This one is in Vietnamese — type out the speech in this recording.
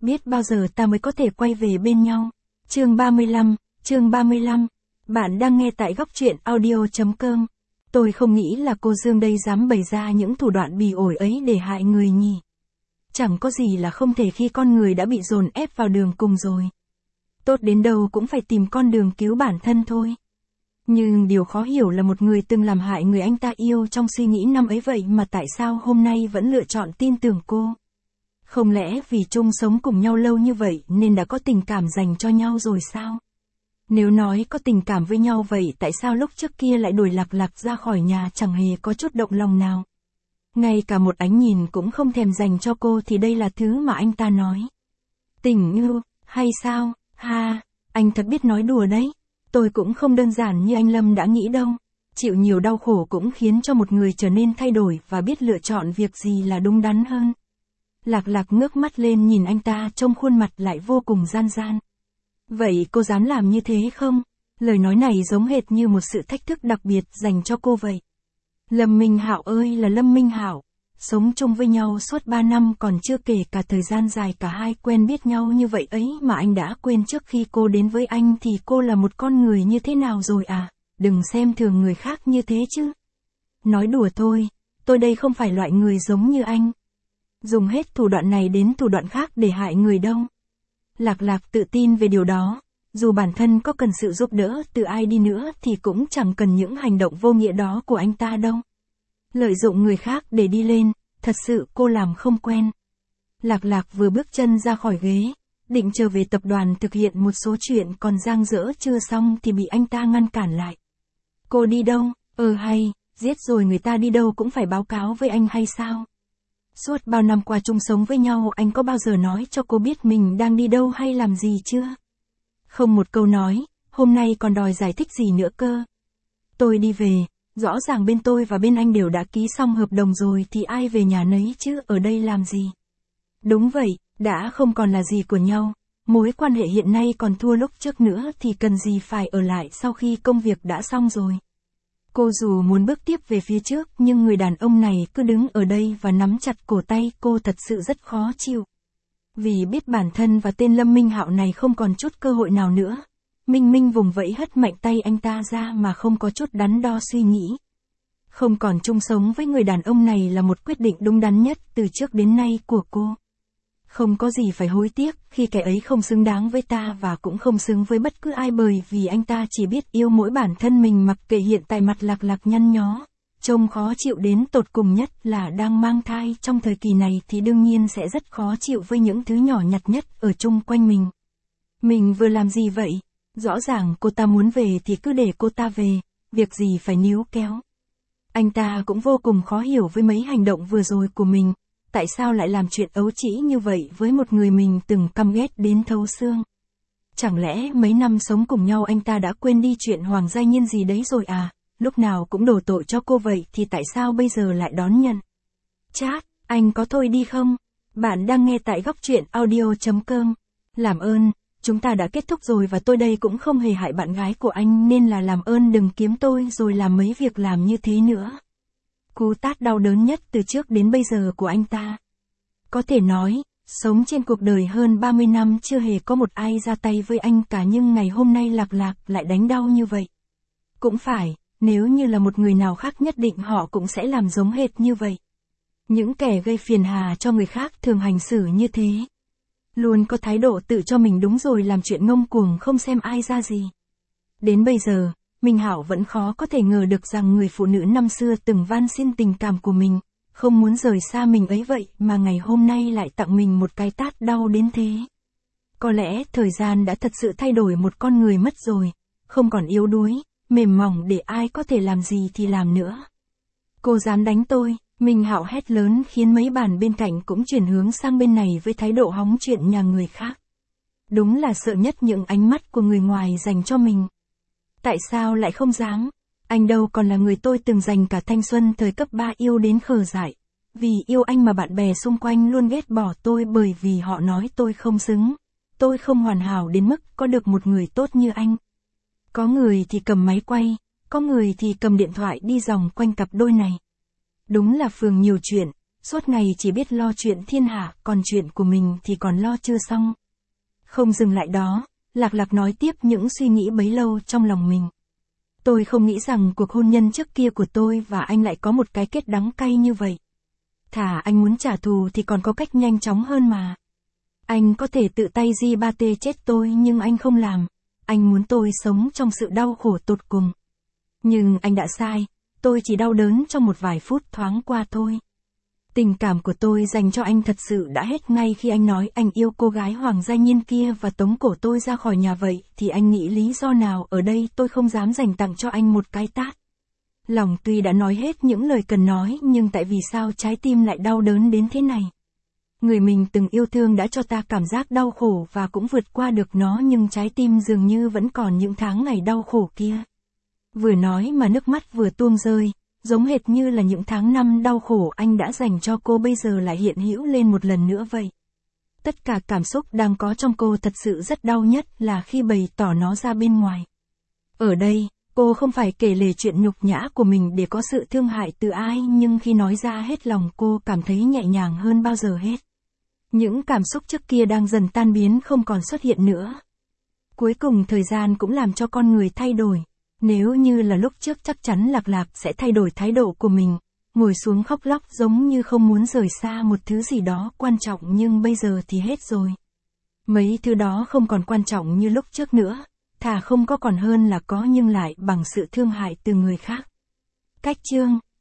biết bao giờ ta mới có thể quay về bên nhau. Chương 35. Bạn đang nghe tại góc truyện audio.com. Tôi không nghĩ là cô Dương đây dám bày ra những thủ đoạn bỉ ổi ấy để hại người nhỉ. Chẳng có gì là không thể khi con người đã bị dồn ép vào đường cùng rồi. Tốt đến đâu cũng phải tìm con đường cứu bản thân thôi. Nhưng điều khó hiểu là một người từng làm hại người anh ta yêu trong suy nghĩ năm ấy vậy mà tại sao hôm nay vẫn lựa chọn tin tưởng cô. Không lẽ vì chung sống cùng nhau lâu như vậy nên đã có tình cảm dành cho nhau rồi sao? Nếu nói có tình cảm với nhau vậy tại sao lúc trước kia lại đuổi Lạc Lạc ra khỏi nhà chẳng hề có chút động lòng nào? Ngay cả một ánh nhìn cũng không thèm dành cho cô thì đây là thứ mà anh ta nói. Tình yêu, hay sao? Ha, anh thật biết nói đùa đấy. Tôi cũng không đơn giản như anh Lâm đã nghĩ đâu. Chịu nhiều đau khổ cũng khiến cho một người trở nên thay đổi và biết lựa chọn việc gì là đúng đắn hơn. Lạc Lạc ngước mắt lên nhìn anh ta trông khuôn mặt lại vô cùng gian gian. Vậy cô dám làm như thế không? Lời nói này giống hệt như một sự thách thức đặc biệt dành cho cô vậy. Lâm Minh Hạo ơi là Lâm Minh Hạo. Sống chung với nhau suốt 3 năm còn chưa kể cả thời gian dài cả hai quen biết nhau như vậy ấy mà anh đã quên trước khi cô đến với anh thì cô là một con người như thế nào rồi à? Đừng xem thường người khác như thế chứ. Nói đùa thôi, tôi đây không phải loại người giống như anh. Dùng hết thủ đoạn này đến thủ đoạn khác để hại người đâu. Lạc Lạc tự tin về điều đó, dù bản thân có cần sự giúp đỡ từ ai đi nữa thì cũng chẳng cần những hành động vô nghĩa đó của anh ta đâu. Lợi dụng người khác để đi lên, thật sự cô làm không quen. Lạc Lạc vừa bước chân ra khỏi ghế, định trở về tập đoàn thực hiện một số chuyện còn dang dở chưa xong thì bị anh ta ngăn cản lại. Cô đi đâu? Hay, giết rồi người ta đi đâu cũng phải báo cáo với anh hay sao? Suốt bao năm qua chung sống với nhau anh có bao giờ nói cho cô biết mình đang đi đâu hay làm gì chưa? Không một câu nói, hôm nay còn đòi giải thích gì nữa cơ. Tôi đi về, rõ ràng bên tôi và bên anh đều đã ký xong hợp đồng rồi thì ai về nhà nấy chứ ở đây làm gì? Đúng vậy, đã không còn là gì của nhau, mối quan hệ hiện nay còn thua lúc trước nữa thì cần gì phải ở lại sau khi công việc đã xong rồi. Cô dù muốn bước tiếp về phía trước nhưng người đàn ông này cứ đứng ở đây và nắm chặt cổ tay cô thật sự rất khó chịu. Vì biết bản thân và tên Lâm Minh Hạo này không còn chút cơ hội nào nữa. Minh vùng vẫy hất mạnh tay anh ta ra mà không có chút đắn đo suy nghĩ. Không còn chung sống với người đàn ông này là một quyết định đúng đắn nhất từ trước đến nay của cô. Không có gì phải hối tiếc khi kẻ ấy không xứng đáng với ta và cũng không xứng với bất cứ ai bởi vì anh ta chỉ biết yêu mỗi bản thân mình mặc kệ hiện tại mặt Lạc Lạc nhăn nhó. Trông khó chịu đến tột cùng nhất là đang mang thai trong thời kỳ này thì đương nhiên sẽ rất khó chịu với những thứ nhỏ nhặt nhất ở chung quanh mình. Mình vừa làm gì vậy? Rõ ràng cô ta muốn về thì cứ để cô ta về, việc gì phải níu kéo. Anh ta cũng vô cùng khó hiểu với mấy hành động vừa rồi của mình, tại sao lại làm chuyện ấu trĩ như vậy với một người mình từng căm ghét đến thấu xương. Chẳng lẽ mấy năm sống cùng nhau anh ta đã quên đi chuyện Hoàng Gia Nhiên gì đấy rồi à, lúc nào cũng đổ tội cho cô vậy thì tại sao bây giờ lại đón nhận. Chat, anh có thôi đi không? Bạn đang nghe tại góc truyện audio.com. Làm ơn. Chúng ta đã kết thúc rồi và tôi đây cũng không hề hại bạn gái của anh nên là làm ơn đừng kiếm tôi rồi làm mấy việc làm như thế nữa. Cú tát đau đớn nhất từ trước đến bây giờ của anh ta. Có thể nói, sống trên cuộc đời hơn 30 năm chưa hề có một ai ra tay với anh cả nhưng ngày hôm nay Lạc Lạc lại đánh đau như vậy. Cũng phải, nếu như là một người nào khác nhất định họ cũng sẽ làm giống hệt như vậy. Những kẻ gây phiền hà cho người khác thường hành xử như thế. Luôn có thái độ tự cho mình đúng rồi làm chuyện ngông cuồng không xem ai ra gì. Đến bây giờ, Minh Hạo vẫn khó có thể ngờ được rằng người phụ nữ năm xưa từng van xin tình cảm của mình, không muốn rời xa mình ấy vậy mà ngày hôm nay lại tặng mình một cái tát đau đến thế. Có lẽ thời gian đã thật sự thay đổi một con người mất rồi, không còn yếu đuối, mềm mỏng để ai có thể làm gì thì làm nữa. Cô dám đánh tôi, Minh Hạo hét lớn khiến mấy bàn bên cạnh cũng chuyển hướng sang bên này với thái độ hóng chuyện nhà người khác. Đúng là sợ nhất những ánh mắt của người ngoài dành cho mình. Tại sao lại không dám? Anh đâu còn là người tôi từng dành cả thanh xuân thời cấp 3 yêu đến khờ dại. Vì yêu anh mà bạn bè xung quanh luôn ghét bỏ tôi bởi vì họ nói tôi không xứng. Tôi không hoàn hảo đến mức có được một người tốt như anh. Có người thì cầm máy quay, có người thì cầm điện thoại đi vòng quanh cặp đôi này. Đúng là phường nhiều chuyện, suốt ngày chỉ biết lo chuyện thiên hạ, còn chuyện của mình thì còn lo chưa xong. Không dừng lại đó, Lạc Lạc nói tiếp những suy nghĩ bấy lâu trong lòng mình. Tôi không nghĩ rằng cuộc hôn nhân trước kia của tôi và anh lại có một cái kết đắng cay như vậy. Thà anh muốn trả thù thì còn có cách nhanh chóng hơn mà. Anh có thể tự tay ba tê chết tôi nhưng anh không làm. Anh muốn tôi sống trong sự đau khổ tột cùng. Nhưng anh đã sai, tôi chỉ đau đớn trong một vài phút thoáng qua thôi. Tình cảm của tôi dành cho anh thật sự đã hết ngay khi anh nói anh yêu cô gái Hoàng Gia Nhiên kia và tống cổ tôi ra khỏi nhà vậy, thì anh nghĩ lý do nào ở đây tôi không dám dành tặng cho anh một cái tát. Lòng tuy đã nói hết những lời cần nói nhưng tại vì sao trái tim lại đau đớn đến thế này? Người mình từng yêu thương đã cho ta cảm giác đau khổ và cũng vượt qua được nó nhưng trái tim dường như vẫn còn những tháng ngày đau khổ kia. Vừa nói mà nước mắt vừa tuôn rơi, giống hệt như là những tháng năm đau khổ anh đã dành cho cô bây giờ lại hiện hữu lên một lần nữa vậy. Tất cả cảm xúc đang có trong cô thật sự rất đau nhất là khi bày tỏ nó ra bên ngoài. Ở đây, cô không phải kể lể chuyện nhục nhã của mình để có sự thương hại từ ai nhưng khi nói ra hết lòng cô cảm thấy nhẹ nhàng hơn bao giờ hết. Những cảm xúc trước kia đang dần tan biến không còn xuất hiện nữa. Cuối cùng thời gian cũng làm cho con người thay đổi. Nếu như là lúc trước chắc chắn Lạc Lạc sẽ thay đổi thái độ của mình, ngồi xuống khóc lóc giống như không muốn rời xa một thứ gì đó quan trọng nhưng bây giờ thì hết rồi. Mấy thứ đó không còn quan trọng như lúc trước nữa, thà không có còn hơn là có nhưng lại bằng sự thương hại từ người khác. Cách chương